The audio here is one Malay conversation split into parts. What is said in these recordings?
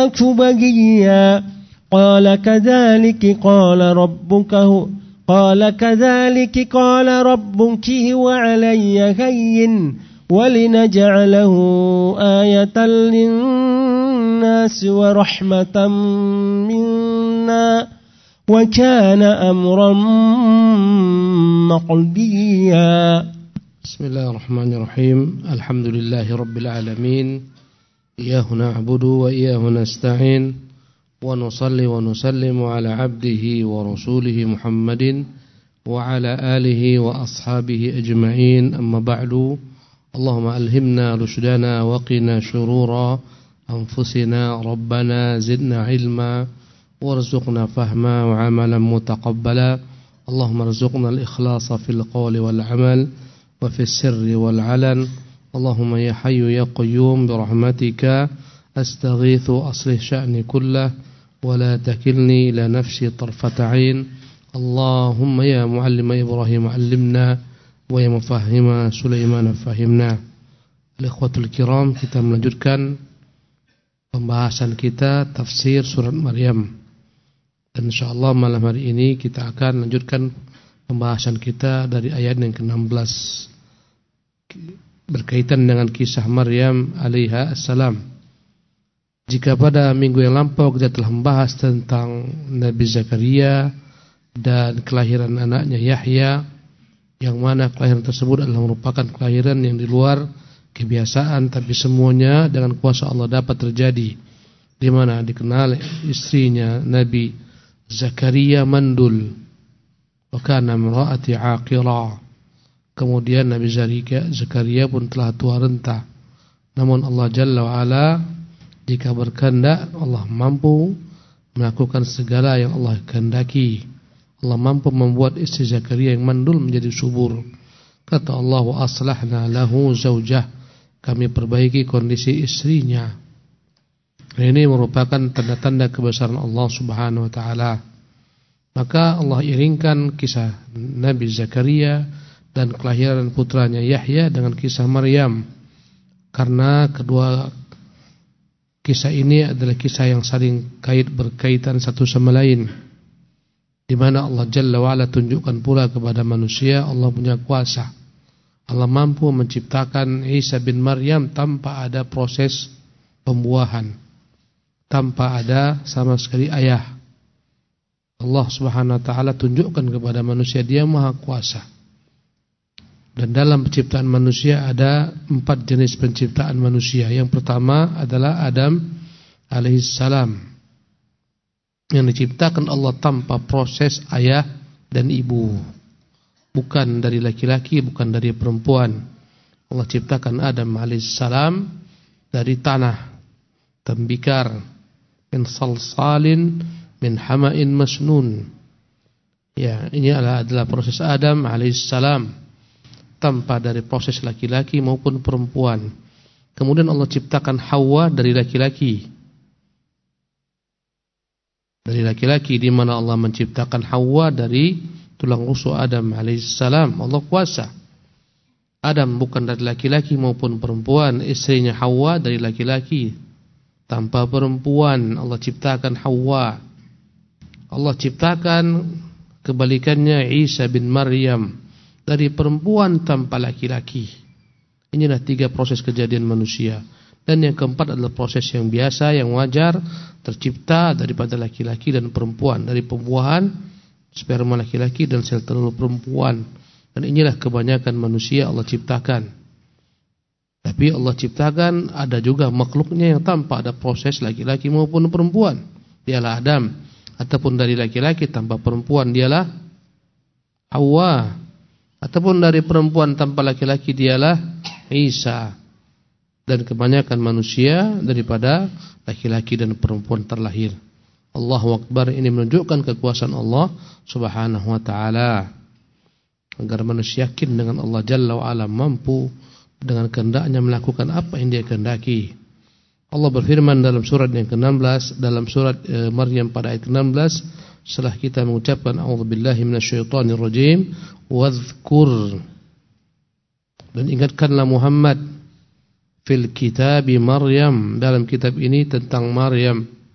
جئتك بغيا قال كذلك قال ربك هو علي هين ولنجعله آية للناس ورحمة منا وكان أمرا مقضيا. بسم الله الرحمن الرحيم. الحمد لله رب العالمين، إياه نعبد وإياه نستعين، ونصلي ونسلم على عبده ورسوله محمد وعلى آله وأصحابه أجمعين. أما بعد، اللهم ألهمنا رشدنا وقنا شرور أنفسنا، ربنا زدنا علما وارزقنا فهما وعملا متقبلا. اللهم ارزقنا الإخلاص في القول والعمل وفي السر والعلن. اللهم يا حي يا قيوم برحمتك أستغيث أصلح شأني كله ولا تكلني إلى نفسي طرفة عين. اللهم يا معلم إبراهيم علمنا ويا mufahhima Sulaiman fahimna. Ikhwatul kiram, kita melanjutkan pembahasan kita tafsir surat Maryam. Dan insyaallah malam hari ini kita akan lanjutkan pembahasan kita dari ayat yang ke-16 berkaitan dengan kisah Maryam alaiha assalam. Jika pada minggu yang lampau kita telah membahas tentang Nabi Zakaria dan kelahiran anaknya Yahya, yang mana kelahiran tersebut adalah merupakan kelahiran yang di luar kebiasaan, tapi semuanya dengan kuasa Allah dapat terjadi. Di mana dikenal istrinya Nabi Zakaria mandul, wa kana imraati aqira. Kemudian Nabi Zakaria pun telah tua renta. Namun Allah Jalla wa Ala jika berkehendak, Allah mampu melakukan segala yang Allah kehendaki. Allah mampu membuat istri Zakaria yang mandul menjadi subur. Kata Allah, wa aslahna lahu zawjah, kami perbaiki kondisi istrinya. Ini merupakan tanda-tanda kebesaran Allah Subhanahu wa taala. Maka Allah iringkan kisah Nabi Zakaria dan kelahiran putranya Yahya dengan kisah Maryam, karena kedua kisah ini adalah kisah yang saling berkaitan satu sama lain, di mana Allah Jalla wa'ala tunjukkan pula kepada manusia Allah punya kuasa. Allah mampu menciptakan Isa bin Maryam tanpa ada proses pembuahan, tanpa ada sama sekali ayah. Allah Subhanahu wa ta'ala tunjukkan kepada manusia Dia maha kuasa. Dan dalam penciptaan manusia ada 4 jenis penciptaan manusia. Yang pertama adalah Adam alaihissalam, yang diciptakan Allah tanpa proses ayah dan ibu, bukan dari laki-laki, bukan dari perempuan. Allah ciptakan Adam alaihissalam dari tanah, tembikar, min salsalin min hama'in masnun. Ya, ini adalah proses Adam alaihissalam, tanpa dari proses laki-laki maupun perempuan. Kemudian Allah ciptakan Hawa dari laki-laki. Dari laki-laki, di mana Allah menciptakan Hawa dari tulang rusuk Adam alaihissalam. Allah kuasa. Adam bukan dari laki-laki maupun perempuan, istrinya Hawa dari laki-laki tanpa perempuan. Allah ciptakan Hawa. Allah ciptakan kebalikannya Isa bin Maryam dari perempuan tanpa laki-laki. Inilah 3 proses kejadian manusia. Dan yang keempat adalah proses yang biasa, yang wajar, tercipta daripada laki-laki dan perempuan, dari pembuahan sperma laki-laki dan sel telur perempuan. Dan inilah kebanyakan manusia Allah ciptakan. Tapi Allah ciptakan ada juga makhluknya yang tanpa ada proses laki-laki maupun perempuan. Dialah Adam. Ataupun dari laki-laki tanpa perempuan, dialah Hawa. Ataupun dari perempuan tanpa laki-laki, dialah Isa. Dan kebanyakan manusia daripada laki-laki dan perempuan terlahir. Allahu Akbar. Ini menunjukkan kekuasaan Allah Subhanahu wa ta'ala, agar manusia yakin dengan Allah Jalla wa Ala mampu dengan kehendaknya melakukan apa yang Dia kehendaki. Allah berfirman dalam surat yang ke-16, dalam surat Maryam pada ayat ke-16, setelah kita mengucapkan a'udzubillahi minasyaitonirrajim, wadhkur, dan ingatkanlah Muhammad fil kitabi Maryam, dalam kitab ini tentang Maryam.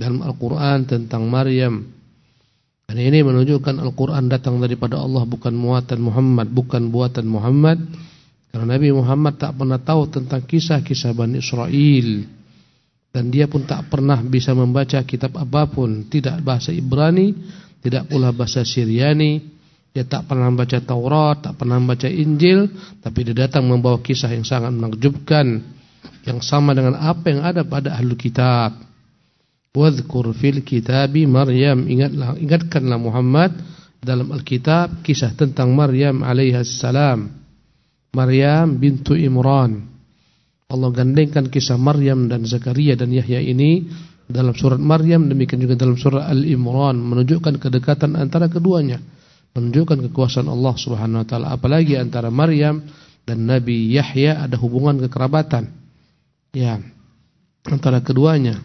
dalam Al-Quran tentang Maryam. Dan ini menunjukkan Al-Quran datang daripada Allah, bukan muatan Muhammad, bukan buatan Muhammad. Karena Nabi Muhammad tak pernah tahu tentang kisah-kisah Bani Israel, dan dia pun tak pernah bisa membaca kitab apapun, tidak bahasa Ibrani, tidak pula bahasa Syriani. Dia tak pernah membaca Taurat, tak pernah membaca Injil, tapi dia datang membawa kisah yang sangat menakjubkan, yang sama dengan apa yang ada pada Ahlul Kitab. Wadhkur fil kitabi Maryam, ingatkanlah Muhammad dalam Alkitab kisah tentang Maryam alaihissalam. Maryam bintu Imran. Allah gandengkan kisah Maryam dan Zakaria dan Yahya ini dalam surat Maryam, demikian juga dalam surah Al-Imran, menunjukkan kedekatan antara keduanya, menunjukkan kekuasaan Allah Subhanahu wa taala. Apalagi antara Maryam dan Nabi Yahya ada hubungan kekerabatan. Ya, antara keduanya.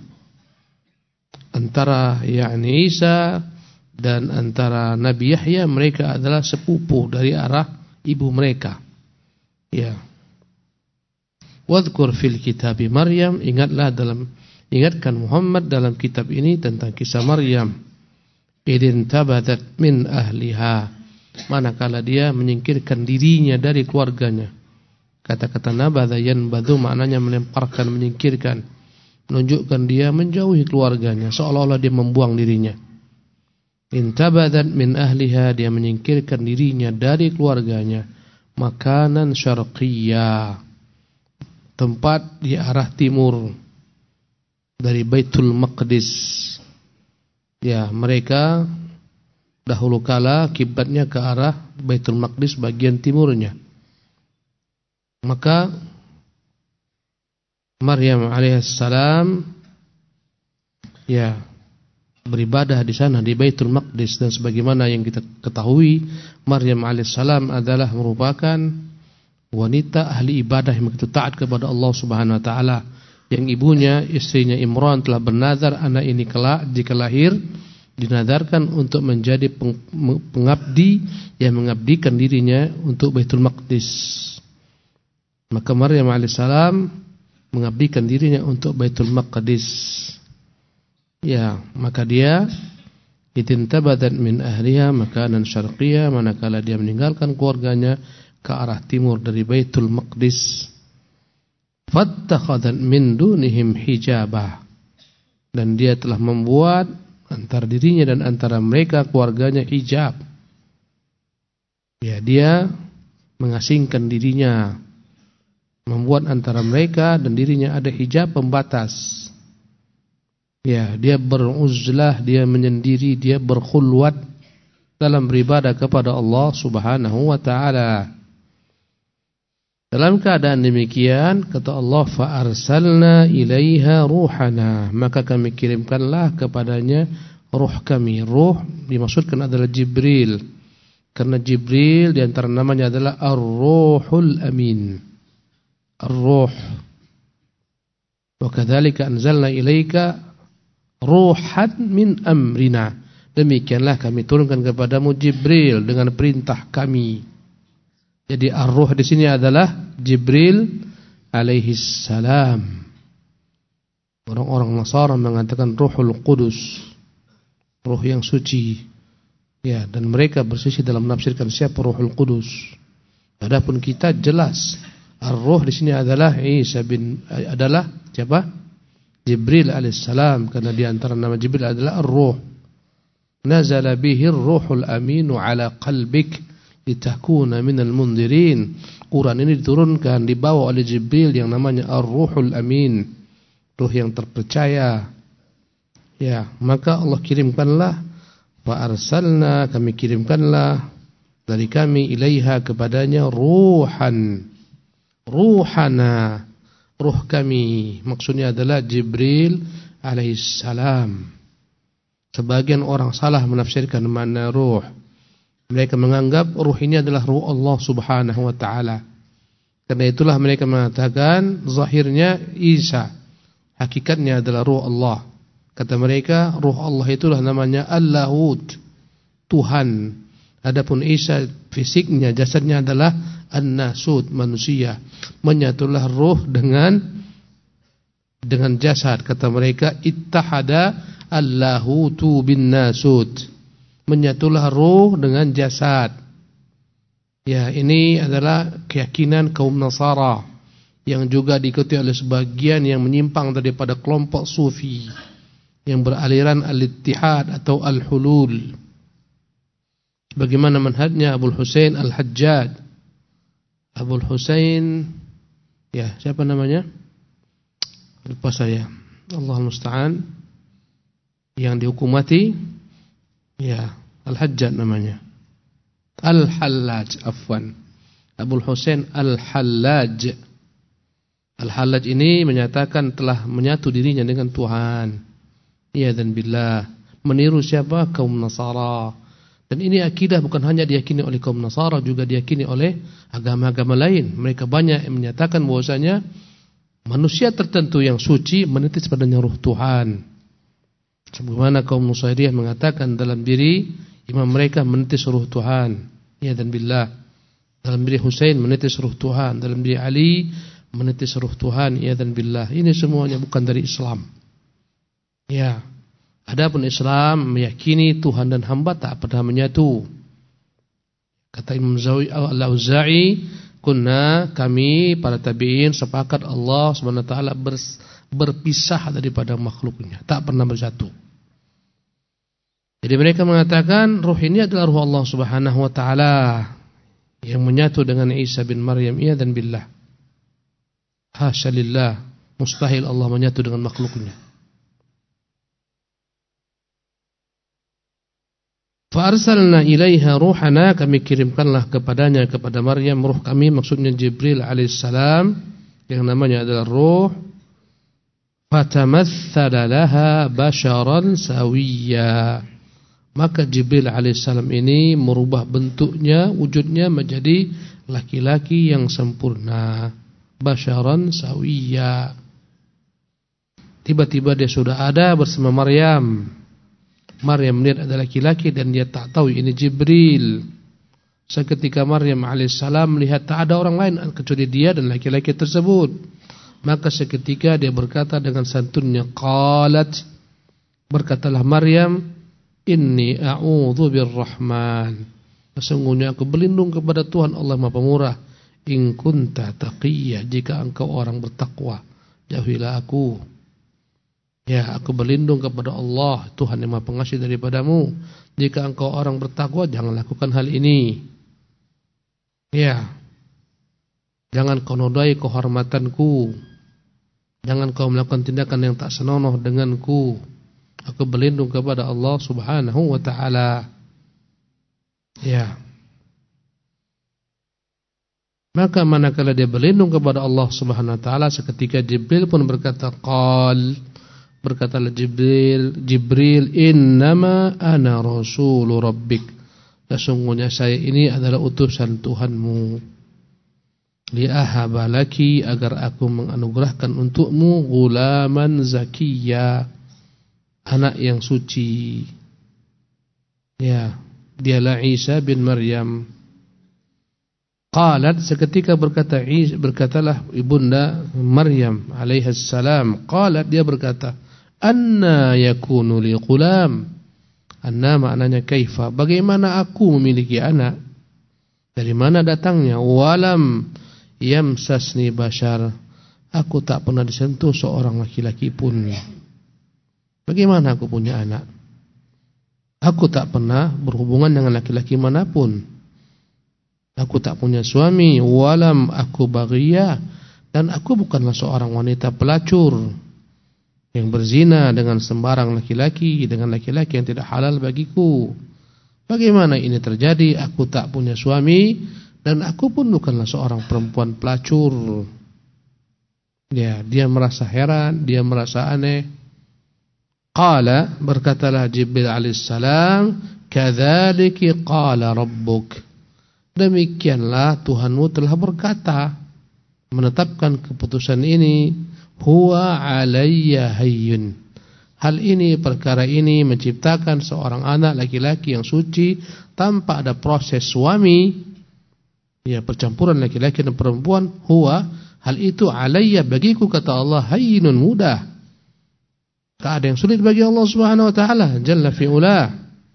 Antara Isa dan antara Nabi Yahya, mereka adalah sepupu dari arah ibu mereka. Ya. Wadhkur fil kitabi Maryam, ingatkan Muhammad dalam kitab ini tentang kisah Maryam. Idin tabadat min ahliha, manakala dia menyingkirkan dirinya dari keluarganya. Kata-kata nabadha yanbadhu maknanya melemparkan, menyingkirkan, menunjukkan dia menjauhi keluarganya, seolah-olah dia membuang dirinya. Intabadat min ahliha, dia menyingkirkan dirinya dari keluarganya. Makanan syarqiyya, tempat di arah timur dari Baitul Maqdis. Ya, mereka dahulu kala kiblatnya ke arah Baitul Maqdis bagian timurnya. Maka Maryam alaihissalam ya beribadah di sana di Baitul Maqdis, dan sebagaimana yang kita ketahui, Maryam alaihissalam adalah merupakan wanita ahli ibadah yang begitu taat kepada Allah Subhanahu wa taala, yang ibunya, istrinya Imran, telah bernazar anak ini kelak jika lahir dinadarkan untuk menjadi pengabdi yang mengabdikan dirinya untuk Baitul Maqdis. Maka Maryam alaihissalam mengabdikan dirinya untuk Baitul Maqdis. Ya, maka dia itintabadat min ahliha makanan syarqiyya, manakala dia meninggalkan keluarganya ke arah timur dari Baitul Maqdis. Fattakhadhat min dunihim hijabah, dan dia telah membuat antara dirinya dan antara mereka keluarganya hijab. Ya, dia mengasingkan dirinya, membuat antara mereka dan dirinya ada hijab pembatas. Ya, dia beruzlah, dia menyendiri, dia berkhulwat dalam beribadah kepada Allah Subhanahu wa taala. Dalam keadaan demikian, kata Allah, fa arsalna ilaiha ruhana, maka kami kirimkanlah kepadanya ruh kami. Ruh dimaksudkan adalah Jibril, karena Jibril di antara namanya adalah Ar-Ruhul Amin. Ar-Ruh. Wa kadzalika anzalna ilaika ruhan min amrina, demikianlah kami turunkan kepadamu Jibril dengan perintah kami. Jadi ar-ruh di sini adalah Jibril alaihi salam. Orang-orang Nasara mengatakan Ruhul Qudus, ruh yang suci. Ya, dan mereka berselisih dalam menafsirkan siapa Ruhul Qudus. Adapun kita jelas ar-ruh di sini adalah adalah siapa? Jibril alaihissalam, karena di antara nama Jibril adalah ar-ruh. Nazala bihi ar-ruhul aminu ala qalbik litakuna minal mundirin. Quran ini diturunkan, dibawa oleh Jibril yang namanya ar-ruhul amin, ruh yang terpercaya. Ya, maka Allah kirimkanlah, fa arsalna, kami kirimkanlah dari kami ilaiha kepadanya ruhan, ruhana, ruh kami, maksudnya adalah Jibril alaihissalam. Sebagian orang salah menafsirkan makna ruh. Mereka menganggap ruh ini adalah ruh Allah Subhanahu wa taala. Karena itulah mereka mengatakan zahirnya Isa, hakikatnya adalah ruh Allah. Kata mereka, ruh Allah itulah namanya Al-Lahud, Tuhan. Adapun Isa fisiknya, jasadnya adalah An-Nasud, manusia. Menyatulah ruh dengan jasad. Kata mereka, ittahada Allahutu bin nasut. Menyatulah ruh dengan jasad. Ya, ini adalah keyakinan kaum Nasara yang juga diikuti oleh sebagian yang menyimpang daripada kelompok Sufi yang beraliran al-ittihad atau al-hulul. Bagaimana manhajnya Abul Husain Al-Hajjaj. Abul Husain, ya, siapa namanya? Lupa saya. Allahul musta'an. Yang dihukum mati, ya, Al-Hajjaj namanya. Al-Hallaj, afwan. Abul Husain Al-Hallaj. Al-Hallaj ini menyatakan telah menyatu dirinya dengan Tuhan. Ya dan billah. Meniru siapa? Kaum Nasara. Dan ini akidah bukan hanya diyakini oleh kaum Nasara, juga diyakini oleh agama-agama lain. Mereka banyak yang menyatakan bahwasanya manusia tertentu yang suci menitis padanya ruh Tuhan. Sebagaimana kaum Nusairiyah mengatakan dalam diri imam mereka menitis ruh Tuhan. Ya dan billah. Dalam diri Husain menitis ruh Tuhan. Dalam diri Ali menitis ruh Tuhan. Ya dan billah. Ini semuanya bukan dari Islam. Ya. Adapun Islam meyakini Tuhan dan hamba tak pernah menyatu. Kata Imam Al-Auza'i, kami para tabi'in sepakat Allah SWT berpisah daripada makhluknya, tak pernah bersatu. Jadi mereka mengatakan ruh ini adalah ruh Allah Subhanahu wa taala yang menyatu dengan Isa bin Maryam. Iya dan billah. Hasya lillah, mustahil Allah menyatu dengan makhluknya. Fa'arsalna ilaiha ruhana, kami kirimkanlah kepadanya, kepada Maryam, ruh kami, maksudnya Jibril alaihissalam, yang namanya adalah ruh. Fatamatsala laha basharan sawiyya, maka Jibril alaihissalam ini merubah bentuknya, wujudnya menjadi laki-laki yang sempurna. Basharan sawiyya. Tiba-tiba dia sudah ada bersama Maryam. Maryam melihat ada laki-laki dan dia tak tahu ini Jibril. Seketika Maryam alaihissalam melihat tak ada orang lain kecuali dia dan laki-laki tersebut. Maka seketika dia berkata dengan santunnya, qalat, berkatalah Maryam, inni a'udzu birrahman, sesungguhnya aku berlindung kepada Tuhan Allah Maha Pemurah. In kunta taqiyya, jika engkau orang bertakwa, jauhilah aku. Ya, aku berlindung kepada Allah, Tuhan yang Maha Pengasih daripadamu. Jika engkau orang bertakwa, jangan lakukan hal ini. Ya, jangan kau nodai kehormatanku. Jangan kau melakukan tindakan yang tak senonoh denganku. Aku berlindung kepada Allah Subhanahu wa taala. Ya. Maka manakala dia berlindung kepada Allah Subhanahu wa taala, seketika Jibril pun berkata, berkatalah Jibril, innama ana rasulu rabbik, sesungguhnya saya ini adalah utusan Tuhanmu. Li'ahaba laki, agar aku menganugerahkan untukmu gulaman zakiyya, anak yang suci. Ya, dialah Isa bin Maryam. Qalat, seketika berkatalah ibunda Maryam alaihissalam. Qalat, dia berkata, anna yakunu li ghulam. Anna maknanya kaifa, bagaimana aku memiliki anak? Dari mana datangnya? Walam yamsasni bashar, aku tak pernah disentuh seorang laki-laki pun. Bagaimana aku punya anak? Aku tak pernah berhubungan dengan laki-laki manapun. Aku tak punya suami. Walam aku baghiyah, dan aku bukanlah seorang wanita pelacur yang berzina dengan sembarang laki-laki, dengan laki-laki yang tidak halal bagiku. Bagaimana ini terjadi? Aku tak punya suami dan aku pun bukanlah seorang perempuan pelacur. Ya, dia merasa heran, dia merasa aneh. Qala, berkatalah Jibril alaihissalam, kadzalika qala rabbuk, demikianlah Tuhanmu telah berkata, menetapkan keputusan ini. Huwa alayya hayyun, hal ini, perkara ini, menciptakan seorang anak laki-laki yang suci tanpa ada proses suami, ya, percampuran laki-laki dan perempuan. Huwa, hal itu, alayya, bagiku, kata Allah, hayyinun, mudah. Tak ada yang sulit bagi Allah Subhanahu wa taala jalla fi ula.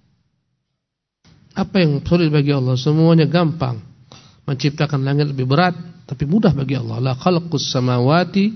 Apa yang sulit bagi Allah? Semuanya gampang. Menciptakan langit lebih berat, tapi mudah bagi Allah. La khalqus samawati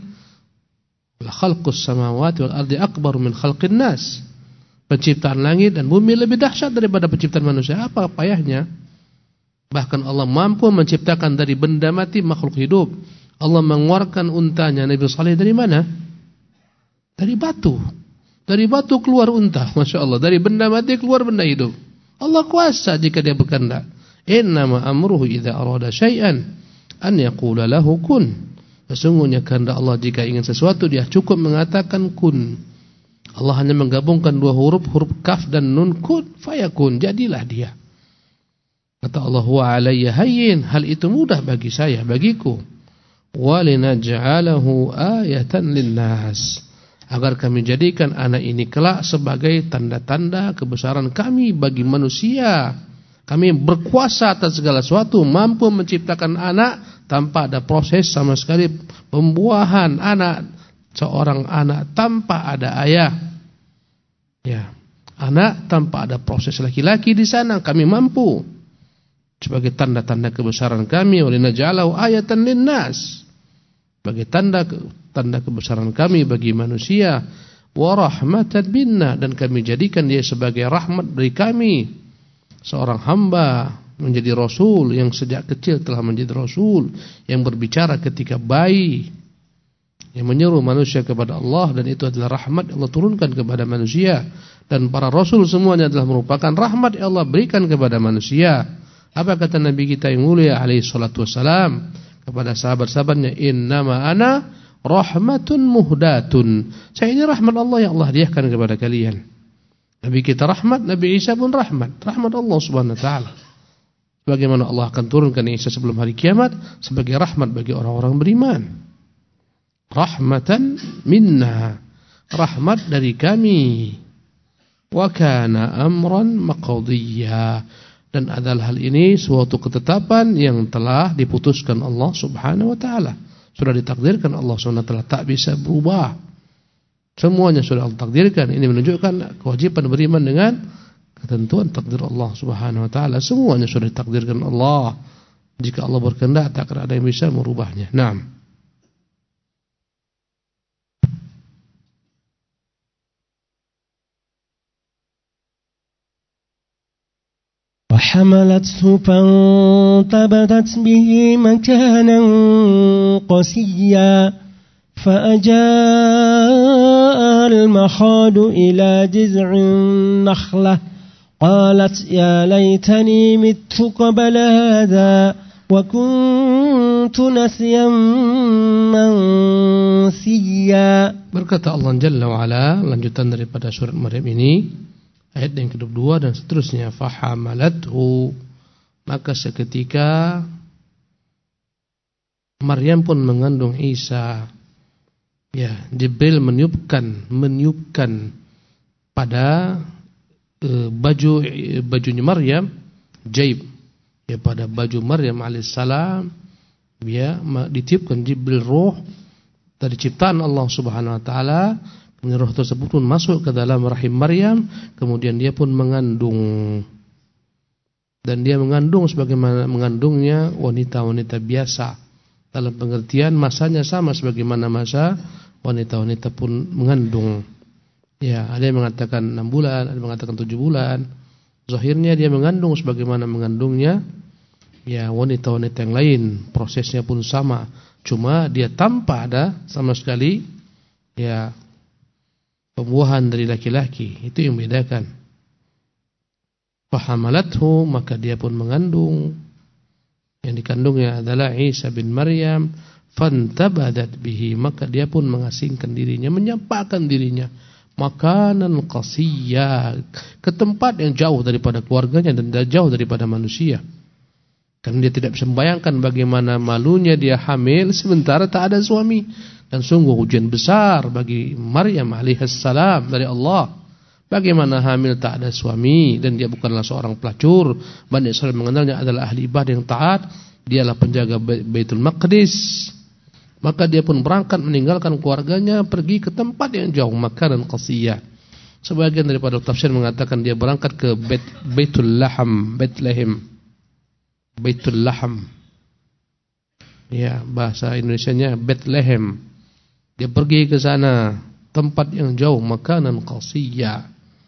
wal ardi akbar min khalqin nas. Penciptaan langit dan bumi lebih dahsyat daripada penciptaan manusia. Apa payahnya? Bahkan Allah mampu menciptakan dari benda mati makhluk hidup. Allah mengeluarkan untanya Nabi Saleh dari mana? Dari batu. Dari batu keluar unta, Masya Allah. Dari benda mati keluar benda hidup. Allah kuasa jika dia berkehendak. Innama amruhu idza arada syai'an an yaqula lahu kun. Sesungguhnya kehendak Allah jika ingin sesuatu dia cukup mengatakan kun. Allah hanya menggabungkan dua huruf kaf dan nun, kun fayakun, jadilah dia. Kata Allah, wa alayya hayyin, hal itu mudah bagi saya, bagiku. Wa linaj'alahu ayatan linnas, agar kami jadikan anak ini kelak sebagai tanda-tanda kebesaran kami bagi manusia. Kami berkuasa atas segala sesuatu, mampu menciptakan anak tanpa ada proses sama sekali pembuahan anak. Seorang anak tanpa ada ayah. Ya, anak tanpa ada proses laki-laki di sana, kami mampu. Sebagai tanda-tanda kebesaran kami, walinaj'alahu ayatan linnas. Sebagai tanda kebesaran kami bagi manusia, wa rahmatan minna, dan kami jadikan dia sebagai rahmat dari kami. Seorang hamba menjadi rasul yang sejak kecil telah menjadi rasul, yang berbicara ketika bayi, yang menyeru manusia kepada Allah, dan itu adalah rahmat Allah turunkan kepada manusia. Dan para rasul semuanya adalah merupakan rahmat yang Allah berikan kepada manusia. Apa kata Nabi kita yang mulia alaihi salatu wassalam kepada sahabat-sahabatnya, innama ana rahmatun muhdatun, saya ini rahmat Allah yang Allah hadiahkan kepada kalian. Nabi kita rahmat, Nabi Isa pun rahmat Allah subhanahu wa ta'ala. Bagaimana Allah akan turunkan Isa sebelum hari kiamat sebagai rahmat bagi orang-orang beriman. Rahmatan minna, rahmat dari kami. Wa kana amran maqdiyya, dan adalah hal ini suatu ketetapan yang telah diputuskan Allah Subhanahu wa taala. Sudah ditakdirkan Allah Subhanahu wa taala, tak bisa berubah. Semuanya sudah Allah takdirkan. Ini menunjukkan kewajiban beriman dengan ketentuan takdir Allah Subhanahu wa taala. Semuanya sudah ditakdirkan Allah. Jika Allah berkehendak tak akan ada yang bisa merubahnya. Naam. وحملته فانتبذت به مكانا قصيا فأجاءها المخاض إلى جذع النخلة قالت يا ليتني مت قبل هذا وكنت نسيا منسيا. Berkata Allah Jalla wa'ala, lanjutan daripada surat Maryam ini, ayat yang kedua dan seterusnya. Fahamalathu, maka seketika Maryam pun mengandung Isa. Ya, Jibril meniupkan pada bajunya Maryam, jaib, ya, pada baju Maryam alaihissalam, ya, ditiupkan Jibril roh dari ciptaan Allah Subhanahu wa taala. Kemudian roh tersebut pun masuk ke dalam rahim Maryam, kemudian dia pun mengandung. Dan dia mengandung sebagaimana mengandungnya wanita-wanita biasa. Dalam pengertian masanya sama sebagaimana masa wanita-wanita pun mengandung. Ya, ada yang mengatakan 6 bulan, ada yang mengatakan 7 bulan. Zahirnya dia mengandung sebagaimana mengandungnya ya wanita-wanita yang lain. Prosesnya pun sama, cuma dia tanpa ada sama sekali ya pembuahan dari laki-laki. Itu yang membedakan. Fahamalathu, maka dia pun mengandung. Yang dikandungnya adalah Isa bin Maryam. Fantabadat bihi, maka dia pun mengasingkan dirinya, menyampaikan dirinya makanan qasiyya, ke tempat yang jauh daripada keluarganya dan jauh daripada manusia. Karena dia tidak bisa membayangkan bagaimana malunya dia hamil sementara tak ada suami. Dan sungguh ujian besar bagi Maryam alaihissalam dari Allah. Bagaimana hamil tak ada suami dan dia bukanlah seorang pelacur. Bani Israil mengenalnya adalah ahli ibadah yang taat. Dialah penjaga Baitul Maqdis. Maka dia pun berangkat meninggalkan keluarganya, pergi ke tempat yang jauh, makanan qasiyah. Sebagian daripada tafsir mengatakan dia berangkat ke Baitul Laham, Bethlehem. Baitul Laham. Ya, bahasa Indonesianya Bethlehem. Dia pergi ke sana, tempat yang jauh, makanan qasiyah.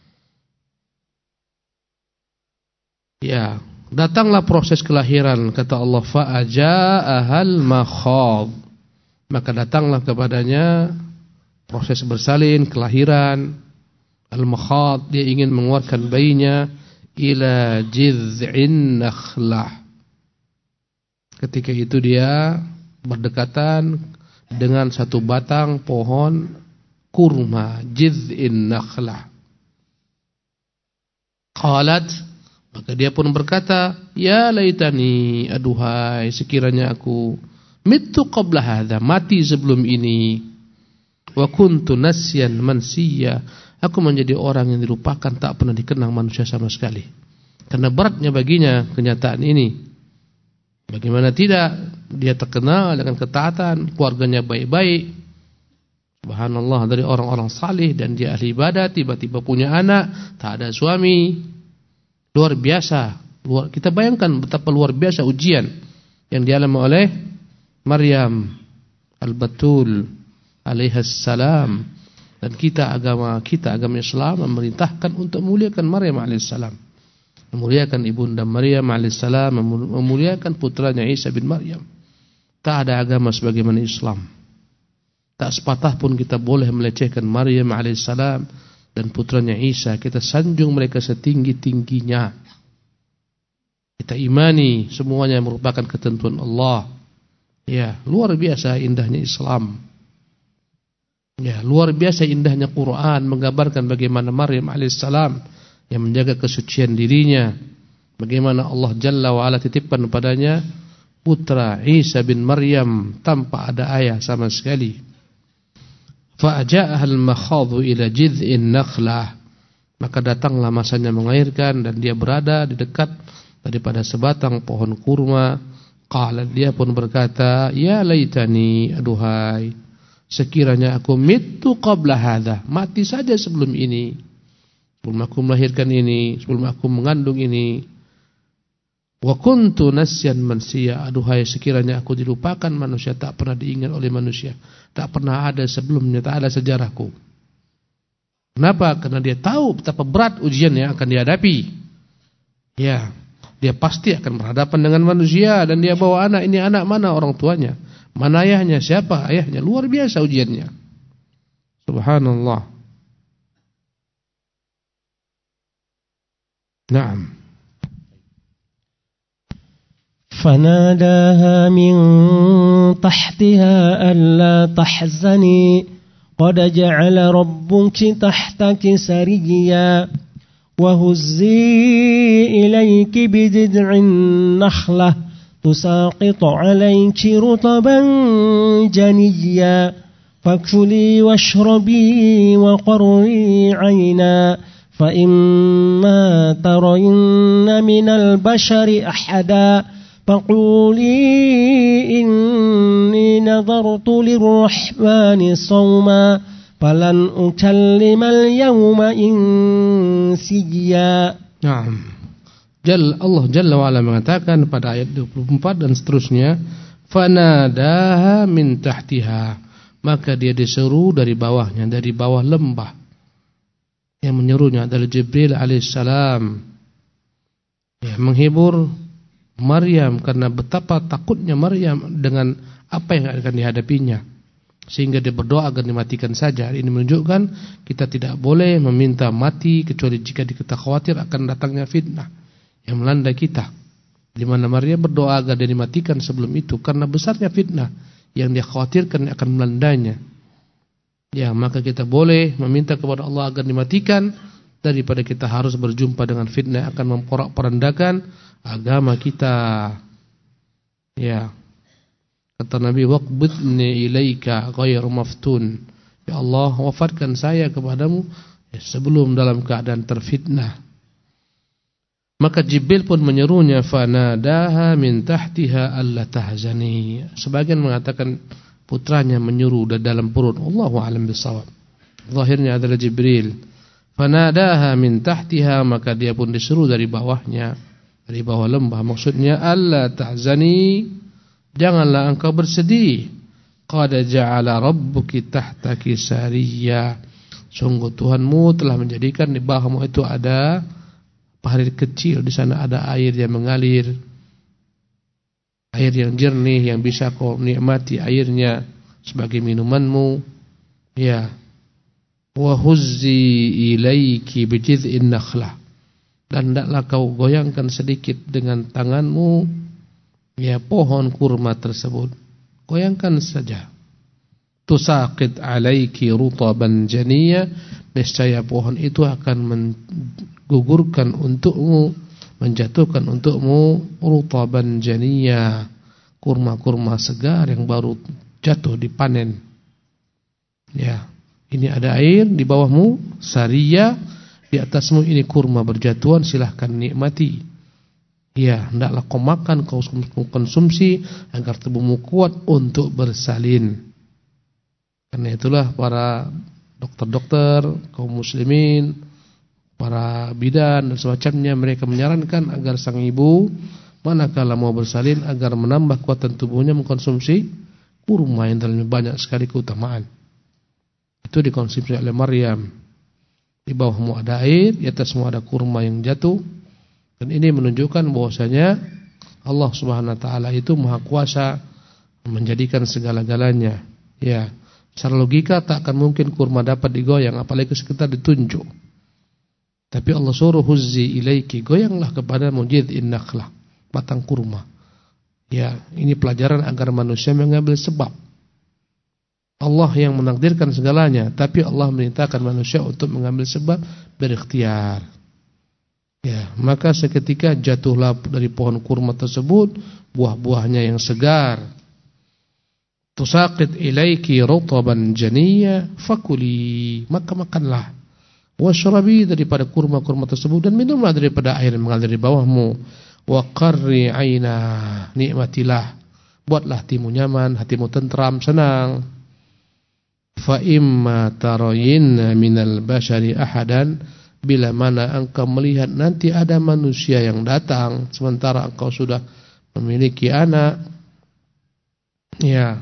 Ya, datanglah proses kelahiran, kata Allah, fa'aja'ahal makhad. Maka datanglah kepadanya proses bersalin, kelahiran. Al-makhad, dia ingin mengeluarkan bayinya ila jiz'in nakhlah. Ketika itu dia berdekatan dengan satu batang pohon kurma, jiz'in nakhlah. Qalat, maka dia pun berkata, ya laitani, aduhai sekiranya aku mittu qabla hadha, mati sebelum ini, wa kuntu nasyan mansiya, aku menjadi orang yang dilupakan, tak pernah dikenang manusia sama sekali. Karena beratnya baginya kenyataan ini. Bagaimana tidak, dia terkenal dengan ketaatan, keluarganya baik-baik, subhanallah, dari orang-orang salih, dan dia ahli ibadah, tiba-tiba punya anak, tak ada suami. Luar biasa. Kita bayangkan betapa luar biasa ujian yang dialami oleh Maryam al-Batul alaihassalam. Dan agama Islam memerintahkan untuk memuliakan Maryam alaihissalam, memuliakan ibunda Maryam alaihissalam, memuliakan putranya Isa bin Maryam. Tak ada agama sebagaimana Islam. Tak sepatah pun kita boleh melecehkan Maryam alaihissalam dan putranya Isa. Kita sanjung mereka setinggi-tingginya. Kita imani semuanya merupakan ketentuan Allah. Ya, luar biasa indahnya Islam. Ya, luar biasa indahnya Quran menggambarkan bagaimana Maryam alaihissalam yang menjaga kesucian dirinya, bagaimana Allah Jalla wa Ala titipkan padanya putra Isa bin Maryam tanpa ada ayah sama sekali. Fa'aja'aha al-makhadhu ila jiz'in nakhlah, maka datanglah masanya melahirkan dan dia berada di dekat daripada sebatang pohon kurma. Qala, dia pun berkata, ya laitani, aduhai sekiranya aku mittu qabla hadha, mati saja sebelum ini, sebelum aku melahirkan ini, sebelum aku mengandung ini. Wa kuntu nasyan mansiya, aduhai sekiranya aku dilupakan manusia, tak pernah diingat oleh manusia, tak pernah ada sebelumnya, tak ada sejarahku. Kenapa? Karena dia tahu betapa berat ujian yang akan dihadapi. Ya, dia pasti akan berhadapan dengan manusia, dan dia bawa anak. Ini anak mana orang tuanya? Mana ayahnya? Siapa ayahnya? Luar biasa ujiannya. Subhanallah. Naam. فناداها من تحتها ألا تحزني قد جعل ربك تحتك سريا وهزي إليك بجذع النخلة تساقط عليك رطبا جنيا فكلي واشربي وقري عينا فإما ترين من البشر أحدا فقولي إني نذرت للرحمن صوما فلن أكلم اليوم إنسيا. Naam. Allah Jalla wa Ala mengatakan pada ayat 24 dan seterusnya, fanadaha min tahtiha, maka dia diseru dari bawahnya, dari bawah lembah. Yang menyerunya adalah Jibril alaihissalam. Ya, menghibur Maryam karena betapa takutnya Maryam dengan apa yang akan dihadapinya, sehingga dia berdoa agar dimatikan saja. Ini menunjukkan kita tidak boleh meminta mati kecuali jika kita khawatir akan datangnya fitnah yang melanda kita, di mana Maryam berdoa agar dia dimatikan sebelum itu karena besarnya fitnah yang dia khawatirkan akan melandanya. Ya, maka kita boleh meminta kepada Allah agar dimatikan daripada kita harus berjumpa dengan fitnah yang akan memporak-porandakan agama kita. Ya, kata Nabi, waqbidni ilaika ghairu maftun, ya Allah, wafatkan saya kepadamu sebelum dalam keadaan terfitnah. Maka Jibril pun menyerunya, fanadaha min tahtiha alla tahzani. Sebagian mengatakan putranya menyuruh dalam perut. Allahu a'lam bishawab. Zahirnya adalah Jibril. Fanadaha min tahtiha, maka dia pun disuruh dari bawahnya, dari bawah lembah. Maksudnya, alla tahzani, janganlah engkau bersedih. Qad ja'ala rabbuki tahtaki sariyya, sungguh Tuhanmu telah menjadikan di bawahmu itu ada parit kecil, di sana ada air yang mengalir, air yang jernih yang bisa kau nikmati airnya sebagai minumanmu. Ya. Wa huzzi ilaiki bijid'in nakhlah, dan hendaklah kau goyangkan sedikit dengan tanganmu ya pohon kurma tersebut. Goyangkan saja. Tusaqit alaiki rutaban janiyya, niscaya pohon itu akan menggugurkan untukmu, menjatuhkan untukmu rutaban janiyya, kurma-kurma segar yang baru jatuh dipanen. Ya, ini ada air di bawahmu, sariyya, di atasmu ini kurma berjatuhan, silahkan nikmati. Ya, hendaklah kau makan, kau konsumsi agar tubuhmu kuat untuk bersalin. Karena itulah para dokter-dokter, kaum muslimin, para bidan dan semacamnya, mereka menyarankan agar sang ibu manakala mau bersalin agar menambah kekuatan tubuhnya mengkonsumsi kurma yang dalamnya banyak sekali keutamaan. Itu dikonsumsi oleh Maryam. Di bawahmu ada air, di atasmu ada kurma yang jatuh. Dan ini menunjukkan bahwasanya Allah Subhanahu wa taala itu Maha Kuasa menjadikan segala-galanya. Ya, secara logika tak akan mungkin kurma dapat digoyang, apalagi sekitar ditunjuk. Tapi Allah suruh huzzi ilaiki, goyanglah kepada mujid'in nakhlah, batang kurma. Ya, ini pelajaran agar manusia mengambil sebab. Allah yang menakdirkan segalanya, tapi Allah merintahkan manusia untuk mengambil sebab berikhtiar. Ya, maka seketika jatuhlah dari pohon kurma tersebut buah-buahnya yang segar. Tusaqit ilaiki rutaban janiyya fakuli, maka makanlah. Washrabi, daripada kurma-kurma tersebut, dan minumlah daripada air yang mengalir di bawahmu. Wa qarri aina, nikmatilah, buatlah hatimu nyaman, hatimu tentram, senang. Fa imma tarayinna minal bashari ahadan, bila mana engkau melihat nanti ada manusia yang datang sementara engkau sudah memiliki anak, ya,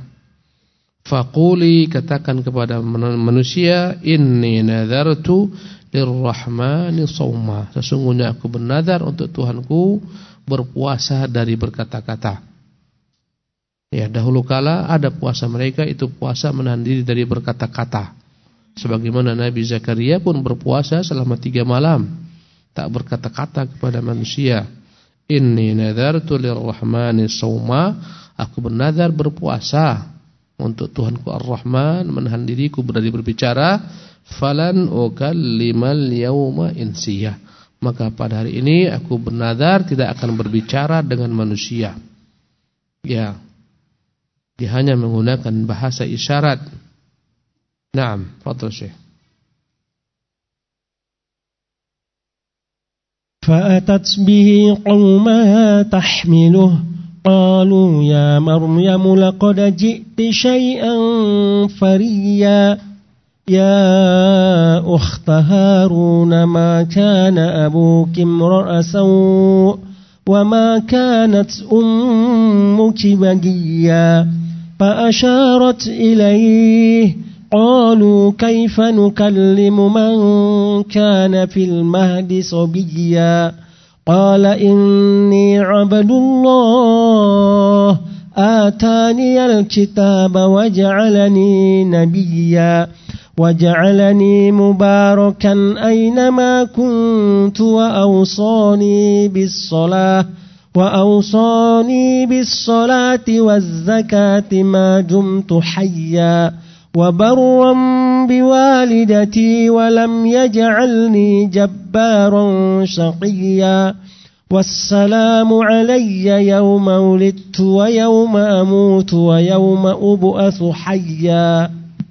faquli, katakan kepada manusia, inni nadartu lirrahmani shauma, sesungguhnya aku bernadar untuk Tuhanku berpuasa dari berkata-kata. Ya, dahulu kala ada puasa mereka, itu puasa menahan diri dari berkata-kata. Sebagaimana Nabi Zakaria pun berpuasa selama 3 malam, tak berkata-kata kepada manusia. Inni nadartu lirrahmani shauma, aku bernadar berpuasa untuk Tuhanku Ar-Rahman, menahan diriku dari berbicara. Falan ukallimal yauma insiyah, maka pada hari ini aku bernadar tidak akan berbicara dengan manusia. Ya, dia hanya menggunakan bahasa isyarat. Naam, fadhal Syekh. فأتت به قومها تحمله قالوا يا مريم لقد جئت شيئا فريا يا أخت هارون ما كان أبوك امرأ سوء وما كانت أمك بغيا فأشارت إليه قالوا كيف نكلم من كان في المهد صبيا قال إني عبد الله آتاني الكتاب وجعلني نبيا وجعلني مباركا أينما كنت وأوصاني بالصلاة والزكاة ما دمت حيا وبرا بوالدتي ولم يجعلني جبارا شقيا والسلام علي يوم ولدت ويوم أموت ويوم أبعث حيا.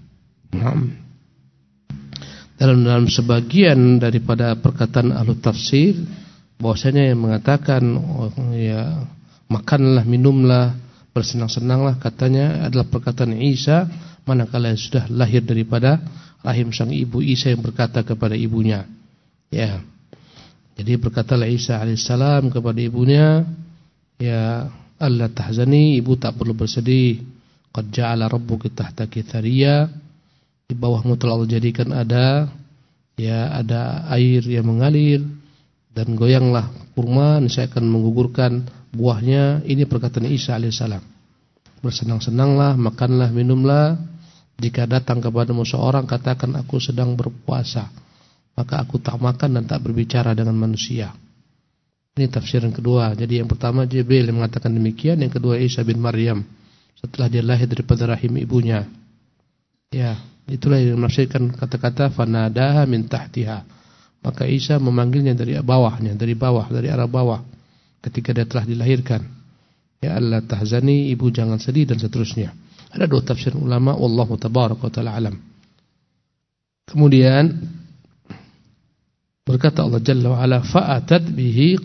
Dalam sebagian daripada perkataan ahli tafsir, bahwasanya yang mengatakan ya makanlah, minumlah, Bersenang-senanglah katanya adalah perkataan Isa manakala sudah lahir daripada rahim sang ibu. Isa yang berkata kepada ibunya. Ya. Jadi berkatalah Isa alaihissalam kepada ibunya, ya alla tahzani, ibu tak perlu bersedih. Qad ja'ala rabbuki tahtaki thariya. Di bawahmu telah Allah jadikan ada air yang mengalir, dan goyanglah kurma, saya akan menggugurkan buahnya. Ini perkataan Isa alaihissalam. Bersenang-senanglah, makanlah, minumlah. Jika datang kepadamu seorang katakan aku sedang berpuasa, maka aku tak makan dan tak berbicara dengan manusia. Ini tafsir yang kedua. Jadi yang pertama Jibril yang mengatakan demikian, yang kedua Isa bin Maryam setelah dia lahir daripada rahim ibunya. Ya, itulah yang menafsirkan kata-kata fanadaha min tahtiha. Maka Isa memanggilnya dari bawahnya, dari arah bawah ketika dia telah dilahirkan. Ya Allah tahzani, ibu jangan sedih, dan seterusnya. Ada dua tafsir ulama, wallahu tabaraka wa ta'ala alam. Kemudian berkata Allah Jalla wa Ala, fa'atat bihi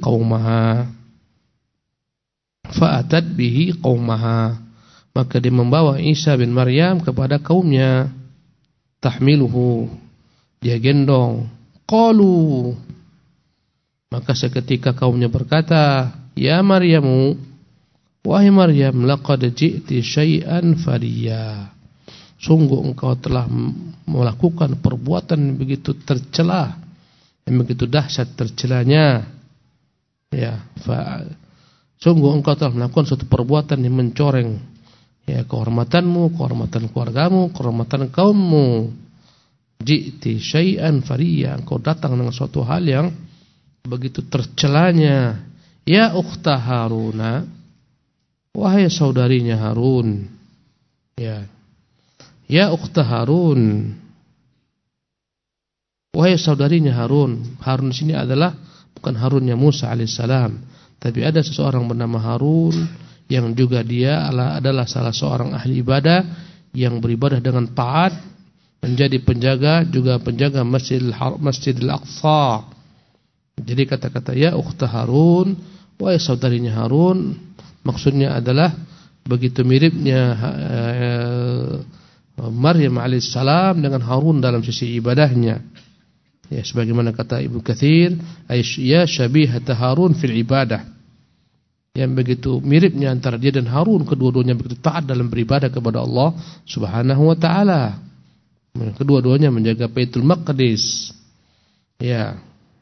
qaumaha. Maka dia membawa Isa bin Maryam kepada kaumnya. Tahmiluhu, dia gendong. Qalu, maka seketika kaumnya berkata, ya Maryamu, wahai Maryam, laqad ji'ti syai'an fariya. Sungguh engkau telah melakukan perbuatan yang begitu tercela, yang begitu dahsyat tercelanya. Ya, sungguh engkau telah melakukan suatu perbuatan yang mencoreng kehormatanmu, kehormatan keluargamu, kehormatan kaummu. Ji'ti syai'an fariya, engkau datang dengan suatu hal yang begitu tercelanya. Ya ukhta Haruna, wahai saudarinya Harun. Ya ukhta Harun, wahai saudarinya Harun. Harun di sini adalah bukan Harunnya Musa alaihissalam, tapi ada seseorang bernama Harun yang juga dia adalah salah seorang ahli ibadah yang beribadah dengan taat, menjadi penjaga, juga penjaga Masjidil Aqsa. Jadi kata-kata ya ukhta Harun, wahai saudarinya Harun, maksudnya adalah begitu miripnya Maryam alaihissalam dengan Harun dalam sisi ibadahnya. Ya, sebagaimana kata Ibnu Katsir, ya syabihata Harun fil ibadah. Yang begitu miripnya antara dia dan Harun, kedua-duanya begitu taat dalam beribadah kepada Allah Subhanahu wa taala. Kedua-duanya menjaga Baitul Maqdis. Ya.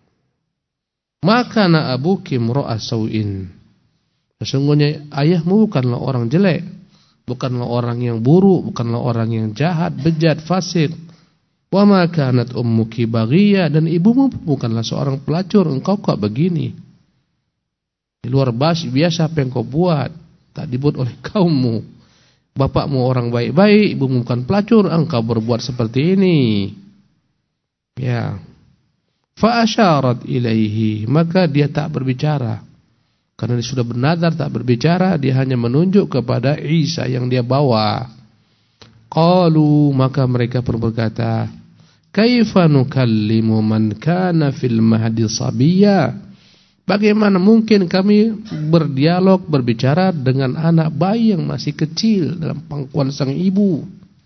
Maka na abuki mra'a sau'in. Sesungguhnya ayahmu bukanlah orang jelek, bukanlah orang yang buruk, bukanlah orang yang jahat, bejat, fasik. Wa ma kanat ummuki baghiyah, dan ibumu bukanlah seorang pelacur. Engkau kok begini? Di luar biasa apa yang kau buat, tak dibuat oleh kaummu. Bapakmu orang baik-baik, ibumu bukan pelacur, engkau berbuat seperti ini. Ya. Fa asyarat ilaihi, maka dia tak berbicara. Karena dia sudah bernazar tak berbicara, dia hanya menunjuk kepada Isa yang dia bawa. Qalu, maka mereka pun berkata, kaifa nukallimu man kana fil mahdi sabiyya? Bagaimana mungkin kami berdialog, berbicara dengan anak bayi yang masih kecil dalam pangkuan sang ibu?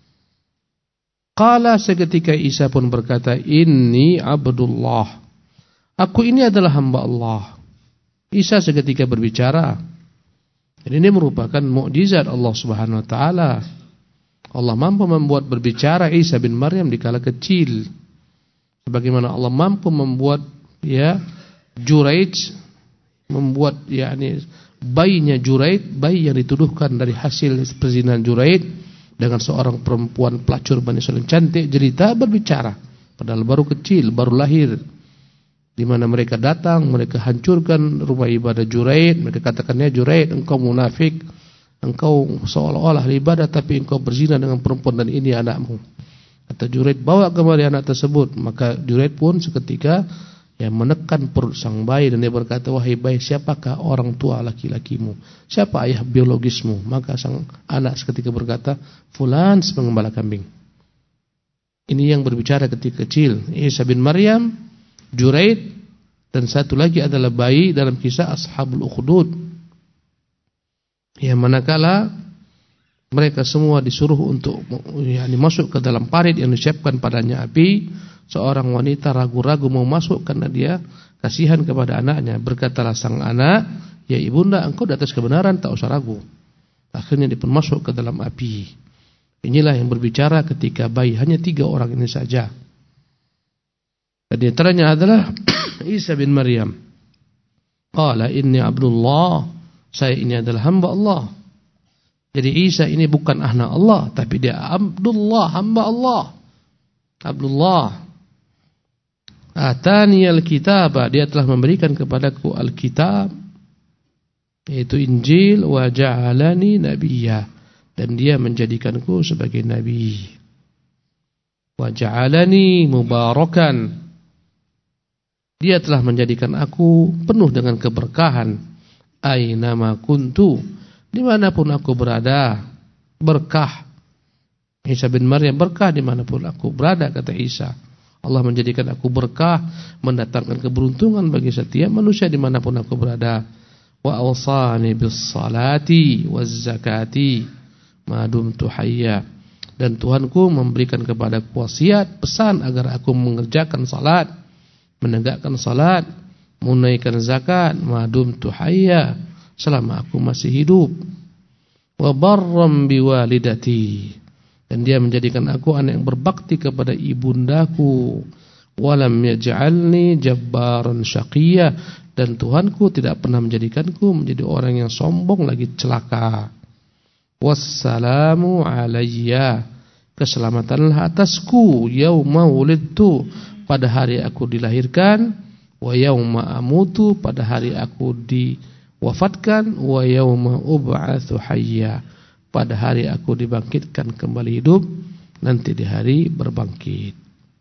Qala, seketika Isa pun berkata, inni abdullah. Aku ini adalah hamba Allah. Isa seketika berbicara. Dan ini merupakan mukjizat Allah Subhanahu wa taala. Allah mampu membuat berbicara Isa bin Maryam di kala kecil. Sebagaimana Allah mampu membuat Juraij, membuat bayinya Juraij, bayi yang dituduhkan dari hasil perzinahan Juraij dengan seorang perempuan pelacur Bani Israil cantik jelita berbicara, padahal baru kecil, baru lahir. Di mana mereka datang, mereka hancurkan rumah ibadah Juraij. Mereka katakannya, Juraij, engkau munafik, engkau seolah-olah ibadah tapi engkau berzina dengan perempuan dan ini anakmu. Kata Juraij, bawa kembali anak tersebut. Maka Juraij pun seketika menekan perut sang bayi dan dia berkata, wahai bayi, siapakah orang tua laki-lakimu? Siapa ayah biologismu? Maka sang anak seketika berkata, fulan pengembala kambing. Ini yang berbicara ketika kecil, Isa bin Maryam, Juraij, dan satu lagi adalah bayi dalam kisah Ashabul Ukhdud. Ya, manakala mereka semua disuruh untuk masuk ke dalam parit yang disiapkan padanya api, seorang wanita ragu-ragu mau masuk karena dia kasihan kepada anaknya. Berkatalah sang anak, "Ya ibunda, engkau di atas kebenaran, tak usah ragu." Akhirnya dia pun masuk ke dalam api. Inilah yang berbicara ketika bayi, hanya 3 orang ini saja. Dan di antaranya adalah Isa bin Maryam. Qala inni Abdullah, saya ini adalah hamba Allah. Jadi Isa ini bukan anak Allah, tapi dia Abdullah, hamba Allah. Abdullah. Atani al-kitab, dia telah memberikan kepadaku al-kitab, yaitu Injil, wa ja'alani nabiyya, dan dia menjadikanku sebagai nabi. Wa ja'alani mubarakan, dia telah menjadikan aku penuh dengan keberkahan. Ainama kuntu, dimanapun aku berada, berkah. Isa bin Maryam berkah dimanapun aku berada, kata Isa. Allah menjadikan aku berkah, mendatangkan keberuntungan bagi setiap manusia dimanapun aku berada. Wa awsani bis salati waz zakati ma dumtu hayya, dan Tuhanku memberikan kepadaku wasiat, pesan agar aku mengerjakan salat, menegakkan salat, menunaikan zakat, ma dumtu hayya, selama aku masih hidup. Wa barram biwalidati, dan dia menjadikan aku anak yang berbakti kepada ibundaku. Walam yaj'alni jabbaran syaqiyya, dan Tuhanku tidak pernah menjadikanku menjadi orang yang sombong lagi celaka. Wassalamu alayya, keselamatanlah atasku, yauma wulidtu, pada hari aku dilahirkan, wa yauma amutu, pada hari aku diwafatkan, wa yauma ub'atsu hayya, pada hari aku dibangkitkan kembali hidup, nanti di hari berbangkit.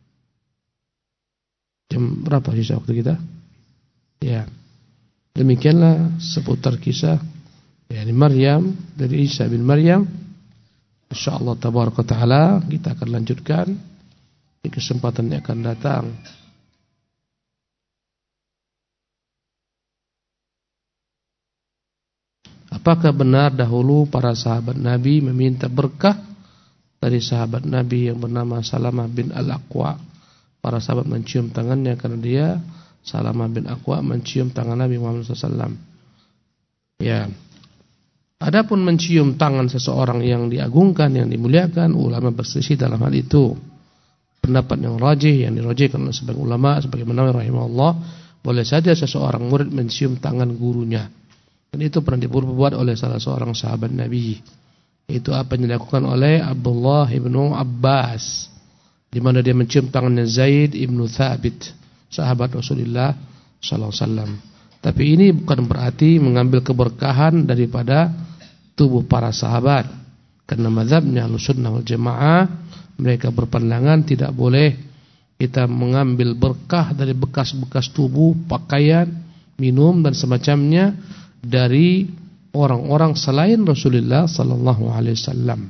Jam berapa sisa waktu kita? Ya. Demikianlah seputar kisah Maryam, dari Isa bin Maryam. Insyaallah tabaraka taala kita akan lanjutkan di kesempatan yang akan datang. Apakah benar dahulu para sahabat Nabi meminta berkah dari sahabat Nabi yang bernama Salamah bin Al-Aqwa? Para sahabat mencium tangannya karena dia, Salamah bin Aqwa, mencium tangan Nabi Muhammad SAW. Ya. Adapun mencium tangan seseorang yang diagungkan, yang dimuliakan, ulama berselisih dalam hal itu. Pendapat yang rajih, yang dirajihkan oleh sebagian ulama, sebagaimana rahimahullah, boleh saja seseorang murid mencium tangan gurunya. Dan itu pernah diperbuat oleh salah seorang sahabat Nabi. Itu apa yang dilakukan oleh Abdullah ibnu Abbas, di mana dia mencium tangannya Zaid ibnu Thabit, sahabat Rasulullah sallallahu alaihi wasallam. Tapi ini bukan berarti mengambil keberkahan daripada tubuh para sahabat. Karena mazhabnya Ahlussunnah wal Jamaah, mereka berpandangan tidak boleh kita mengambil berkah dari bekas-bekas tubuh, pakaian, minum dan semacamnya dari orang-orang selain Rasulullah sallallahu alaihi wasallam.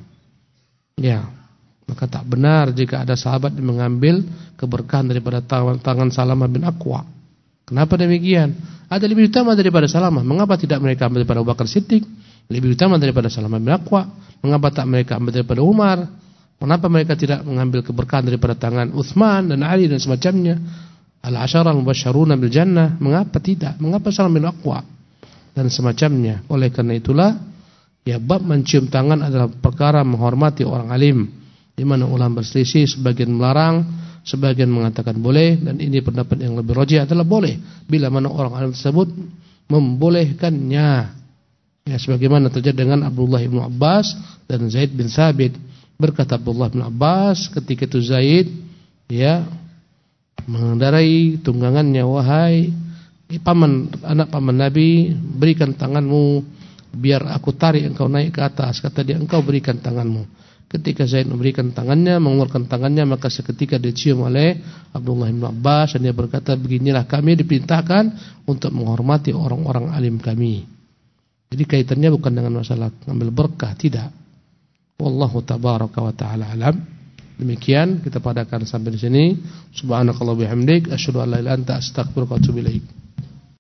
Ya, maka tak benar jika ada sahabat yang mengambil keberkahan daripada tangan Salamah bin Aqwa. Kenapa demikian? Ada lebih utama daripada Salamah. Mengapa tidak mereka ambil daripada Abu Bakar Siddiq? Lebih utama daripada Salamah bin Aqwa. Mengapa tak mereka ambil daripada Umar? Kenapa mereka tidak mengambil keberkahan daripada tangan Utsman dan Ali dan semacamnya? Al-Asyarah al-Mubasysyaruna bil Jannah. Mengapa tidak? Mengapa Salamah bin Aqwa dan semacamnya? Oleh karena itulah, ya, bab mencium tangan adalah perkara menghormati orang alim, di mana ulama berselisih, sebagian melarang, sebagian mengatakan boleh, dan ini pendapat yang lebih rajih adalah boleh bila mana orang alim tersebut membolehkannya. Ya, sebagaimana terjadi dengan Abdullah bin Abbas dan Zaid bin Thabit. Berkata Abdullah bin Abbas ketika itu Zaid, ya, mengendarai tunggangannya, wahai anak paman Nabi, berikan tanganmu biar aku tarik engkau naik ke atas. Kata dia, engkau berikan tanganmu. Ketika Zaid memberikan tangannya, mengeluarkan tangannya, maka seketika dicium oleh Abdullah bin Abbas, dan dia berkata, beginilah kami diperintahkan untuk menghormati orang-orang alim kami. Jadi kaitannya bukan dengan masalah ambil berkah, tidak. Wallahu tabaraka wa ta'ala alam. Demikian kita padakan sampai di sini. Subhanakallah bihamdik, asyhadu an la ilaha illa anta, astaghfiruka wa atubu ilaik.